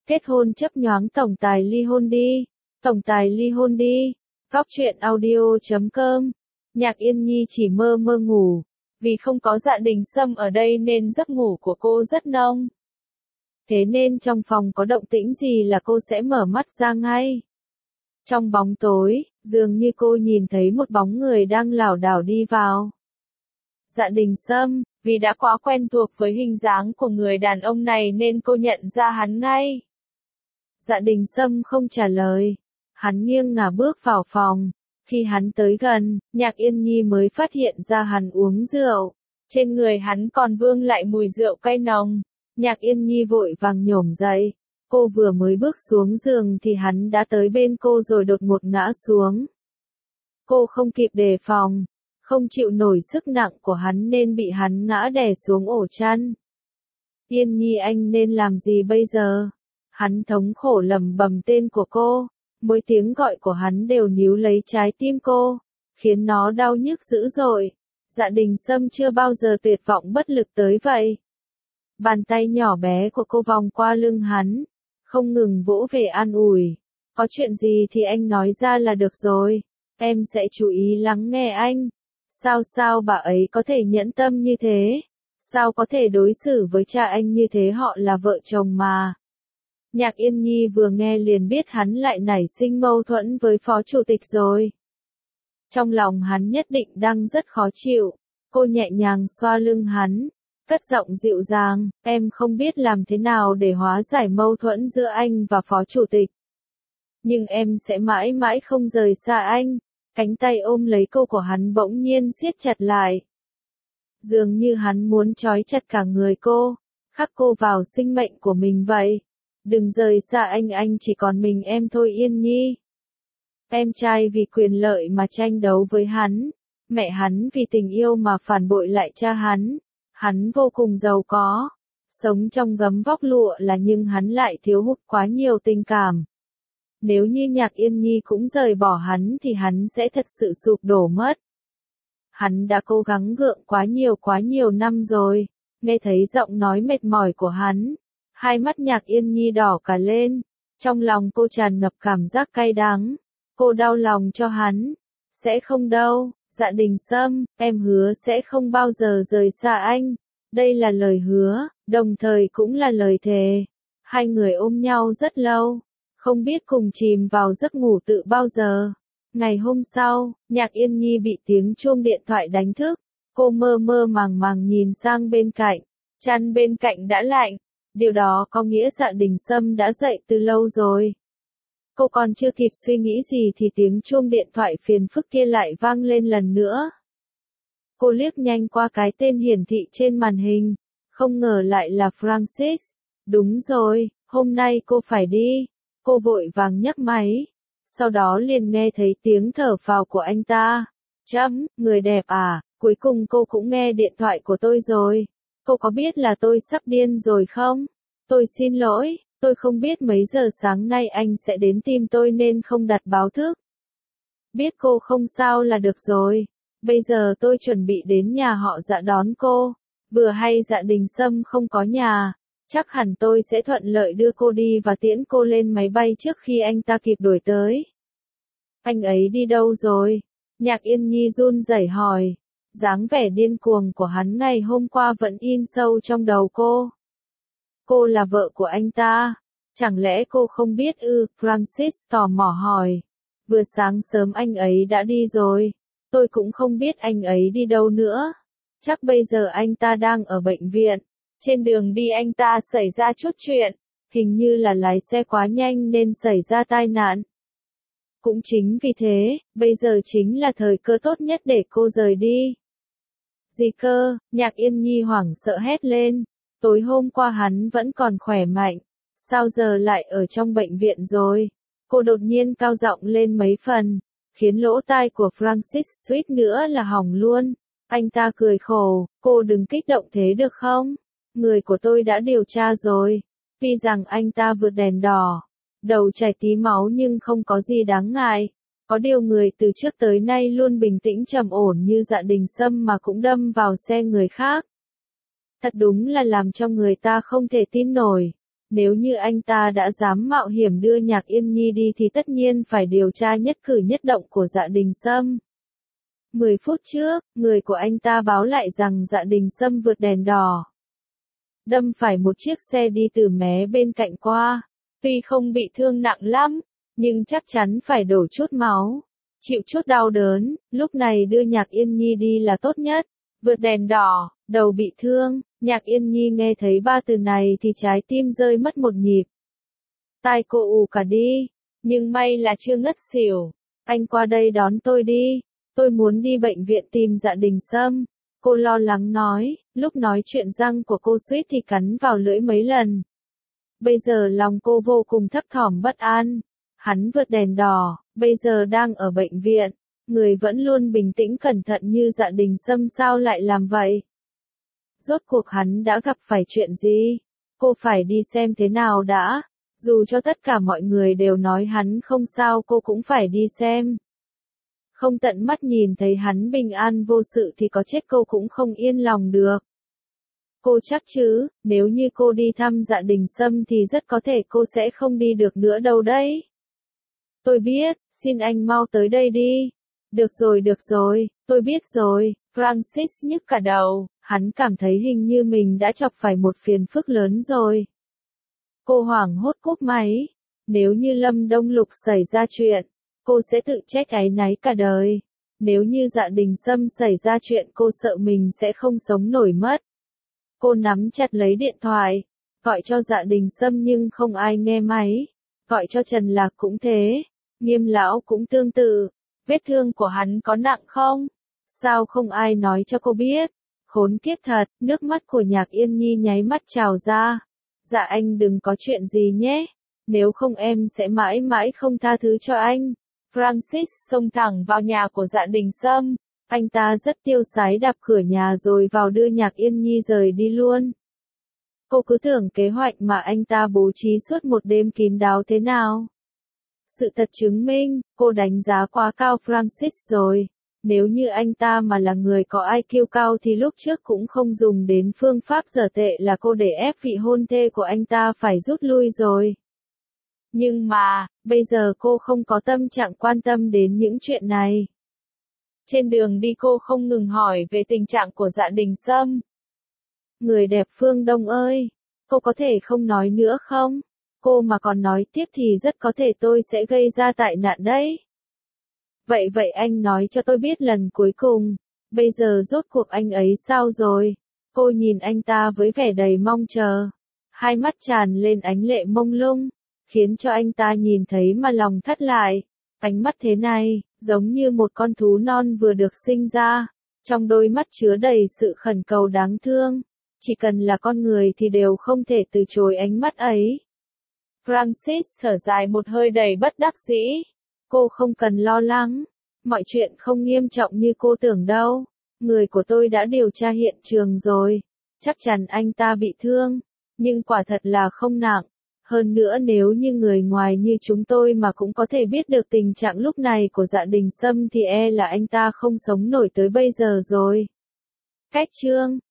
Kết hôn chấp nhoáng tổng tài ly hôn đi. Tổng tài ly hôn đi. Góc truyện audio.com. Nhạc Yên Nhi chỉ mơ mơ ngủ. Vì không có Dạ Đình Sâm ở đây nên giấc ngủ của cô rất nông. Thế nên trong phòng có động tĩnh gì là cô sẽ mở mắt ra ngay. Trong bóng tối, dường như cô nhìn thấy một bóng người đang lảo đảo đi vào. Dạ Đình Sâm, vì đã quá quen thuộc với hình dáng của người đàn ông này nên cô nhận ra hắn ngay. Dạ Đình Sâm không trả lời. Hắn nghiêng ngả bước vào phòng. Khi hắn tới gần, Nhạc Yên Nhi mới phát hiện ra hắn uống rượu. Trên người hắn còn vương lại mùi rượu cay nồng. Nhạc Yên Nhi vội vàng nhổm dậy. Cô vừa mới bước xuống giường thì hắn đã tới bên cô rồi đột ngột ngã xuống. Cô không kịp đề phòng, không chịu nổi sức nặng của hắn nên bị hắn ngã đè xuống ổ chăn. Yên Nhi, anh nên làm gì bây giờ? Hắn thống khổ lẩm bẩm tên của cô, mỗi tiếng gọi của hắn đều níu lấy trái tim cô, khiến nó đau nhức dữ dội. Dạ Đình Sâm chưa bao giờ tuyệt vọng bất lực tới vậy. Bàn tay nhỏ bé của cô vòng qua lưng hắn, không ngừng vỗ về an ủi. Có chuyện gì thì anh nói ra là được rồi, em sẽ chú ý lắng nghe anh. Sao bà ấy có thể nhẫn tâm như thế? Sao có thể đối xử với cha anh như thế, họ là vợ chồng mà. Nhạc Yên Nhi vừa nghe liền biết hắn lại nảy sinh mâu thuẫn với phó chủ tịch rồi. Trong lòng hắn nhất định đang rất khó chịu. Cô nhẹ nhàng xoa lưng hắn, cất giọng dịu dàng, em không biết làm thế nào để hóa giải mâu thuẫn giữa anh và phó chủ tịch. Nhưng em sẽ mãi mãi không rời xa anh. Cánh tay ôm lấy cô của hắn bỗng nhiên siết chặt lại. Dường như hắn muốn trói chặt cả người cô, khắc cô vào sinh mệnh của mình vậy. Đừng rời xa anh chỉ còn mình em thôi Yên Nhi. Em trai vì quyền lợi mà tranh đấu với hắn. Mẹ hắn vì tình yêu mà phản bội lại cha hắn. Hắn vô cùng giàu có. Sống trong gấm vóc lụa là nhưng hắn lại thiếu hụt quá nhiều tình cảm. Nếu như Nhạc Yên Nhi cũng rời bỏ hắn thì hắn sẽ thật sự sụp đổ mất. Hắn đã cố gắng gượng quá nhiều năm rồi. Nghe thấy giọng nói mệt mỏi của hắn, hai mắt Nhạc Yên Nhi đỏ cả lên. Trong lòng cô tràn ngập cảm giác cay đắng. Cô đau lòng cho hắn. Sẽ không đâu, Dạ Đình Sâm, em hứa sẽ không bao giờ rời xa anh. Đây là lời hứa, đồng thời cũng là lời thề. Hai người ôm nhau rất lâu, không biết cùng chìm vào giấc ngủ tự bao giờ. Ngày hôm sau, Nhạc Yên Nhi bị tiếng chuông điện thoại đánh thức. Cô mơ mơ màng nhìn sang bên cạnh. Chăn bên cạnh đã lạnh. Điều đó có nghĩa Dạ Đình Sâm đã dậy từ lâu rồi. Cô còn chưa kịp suy nghĩ gì thì tiếng chuông điện thoại phiền phức kia lại vang lên lần nữa. Cô liếc nhanh qua cái tên hiển thị trên màn hình. Không ngờ lại là Francis. Đúng rồi, hôm nay cô phải đi. Cô vội vàng nhấc máy. Sau đó liền nghe thấy tiếng thở phào của anh ta. Người đẹp à, cuối cùng cô cũng nghe điện thoại của tôi rồi. Cô có biết là tôi sắp điên rồi không? Tôi xin lỗi, tôi không biết mấy giờ sáng nay anh sẽ đến tìm tôi nên không đặt báo thức. Biết cô không sao là được rồi. Bây giờ tôi chuẩn bị đến nhà họ Dạ đón cô. Vừa hay Dạ Đình Sâm không có nhà. Chắc hẳn tôi sẽ thuận lợi đưa cô đi và tiễn cô lên máy bay trước khi anh ta kịp đuổi tới. Anh ấy đi đâu rồi? Nhạc Yên Nhi run rẩy hỏi. Dáng vẻ điên cuồng của hắn ngày hôm qua vẫn in sâu trong đầu cô. Cô là vợ của anh ta. Chẳng lẽ cô không biết ư? Francis tò mò hỏi. Vừa sáng sớm anh ấy đã đi rồi. Tôi cũng không biết anh ấy đi đâu nữa. Chắc bây giờ anh ta đang ở bệnh viện. Trên đường đi anh ta xảy ra chút chuyện. Hình như là lái xe quá nhanh nên xảy ra tai nạn. Cũng chính vì thế, bây giờ chính là thời cơ tốt nhất để cô rời đi. Gì cơ? Nhạc Yên Nhi hoảng sợ hét lên. Tối hôm qua hắn vẫn còn khỏe mạnh. Sao giờ lại ở trong bệnh viện rồi? Cô đột nhiên cao giọng lên mấy phần, khiến lỗ tai của Francis suýt nữa là hỏng luôn. Anh ta cười khổ, cô đừng kích động thế được không? Người của tôi đã điều tra rồi. Tuy rằng anh ta vượt đèn đỏ, đầu chảy tí máu nhưng không có gì đáng ngại. Có điều người từ trước tới nay luôn bình tĩnh trầm ổn như Dạ Đình Sâm mà cũng đâm vào xe người khác. Thật đúng là làm cho người ta không thể tin nổi. Nếu như anh ta đã dám mạo hiểm đưa Nhạc Yên Nhi đi thì tất nhiên phải điều tra nhất cử nhất động của Dạ Đình Sâm. 10 phút trước, người của anh ta báo lại rằng Dạ Đình Sâm vượt đèn đỏ, đâm phải một chiếc xe đi từ mé bên cạnh qua. Tuy không bị thương nặng lắm, nhưng chắc chắn phải đổ chút máu, chịu chút đau đớn, lúc này đưa Nhạc Yên Nhi đi là tốt nhất. Vượt đèn đỏ, đầu bị thương, Nhạc Yên Nhi nghe thấy ba từ này thì trái tim rơi mất một nhịp. Tai cô ù cả đi, nhưng may là chưa ngất xỉu. Anh qua đây đón tôi đi, tôi muốn đi bệnh viện tìm Dạ Đình Sâm. Cô lo lắng nói, lúc nói chuyện răng của cô suýt thì cắn vào lưỡi mấy lần. Bây giờ lòng cô vô cùng thấp thỏm bất an. Hắn vượt đèn đỏ, bây giờ đang ở bệnh viện. Người vẫn luôn bình tĩnh cẩn thận như Dạ Đình Sâm sao lại làm vậy? Rốt cuộc hắn đã gặp phải chuyện gì? Cô phải đi xem thế nào đã. Dù cho tất cả mọi người đều nói hắn không sao cô cũng phải đi xem. Không tận mắt nhìn thấy hắn bình an vô sự thì có chết cô cũng không yên lòng được. Cô chắc chứ, nếu như cô đi thăm Dạ Đình Sâm thì rất có thể cô sẽ không đi được nữa đâu đấy. Tôi biết, xin anh mau tới đây đi. Được rồi, tôi biết rồi. Francis nhức cả đầu, hắn cảm thấy hình như mình đã chọc phải một phiền phức lớn rồi. Cô hoảng hốt cúp máy. Nếu như Lâm Đông Lục xảy ra chuyện, cô sẽ tự trách áy náy cả đời. Nếu như Dạ Đình Sâm xảy ra chuyện cô sợ mình sẽ không sống nổi mất. Cô nắm chặt lấy điện thoại, gọi cho Dạ Đình Sâm nhưng không ai nghe máy. Gọi cho Trần Lạc cũng thế, Nghiêm lão cũng tương tự. Vết thương của hắn có nặng không? Sao không ai nói cho cô biết? Khốn kiếp thật, nước mắt của Nhạc Yên Nhi nháy mắt trào ra. Dạ anh đừng có chuyện gì nhé, nếu không em sẽ mãi mãi không tha thứ cho anh. Francis xông thẳng vào nhà của Dạ Đình Sâm. Anh ta rất tiêu sái đạp cửa nhà rồi vào đưa Nhạc Yên Nhi rời đi luôn. Cô cứ tưởng kế hoạch mà anh ta bố trí suốt một đêm kín đáo thế nào. Sự thật chứng minh, cô đánh giá quá cao Francis rồi. Nếu như anh ta mà là người có IQ cao thì lúc trước cũng không dùng đến phương pháp dở tệ là cô để ép vị hôn thê của anh ta phải rút lui rồi. Nhưng mà, bây giờ cô không có tâm trạng quan tâm đến những chuyện này. Trên đường đi cô không ngừng hỏi về tình trạng của Dạ Đình Sâm. Người đẹp Phương Đông ơi, cô có thể không nói nữa không? Cô mà còn nói tiếp thì rất có thể tôi sẽ gây ra tai nạn đấy. Vậy anh nói cho tôi biết lần cuối cùng, bây giờ rốt cuộc anh ấy sao rồi? Cô nhìn anh ta với vẻ đầy mong chờ. Hai mắt tràn lên ánh lệ mông lung, khiến cho anh ta nhìn thấy mà lòng thắt lại. Ánh mắt thế này, giống như một con thú non vừa được sinh ra. Trong đôi mắt chứa đầy sự khẩn cầu đáng thương. Chỉ cần là con người thì đều không thể từ chối ánh mắt ấy. Francis thở dài một hơi đầy bất đắc dĩ. Cô không cần lo lắng. Mọi chuyện không nghiêm trọng như cô tưởng đâu. Người của tôi đã điều tra hiện trường rồi. Chắc chắn anh ta bị thương. Nhưng quả thật là không nặng. Hơn nữa nếu như người ngoài như chúng tôi mà cũng có thể biết được tình trạng lúc này của Dạ Đình Sâm thì e là anh ta không sống nổi tới bây giờ rồi. Cách chương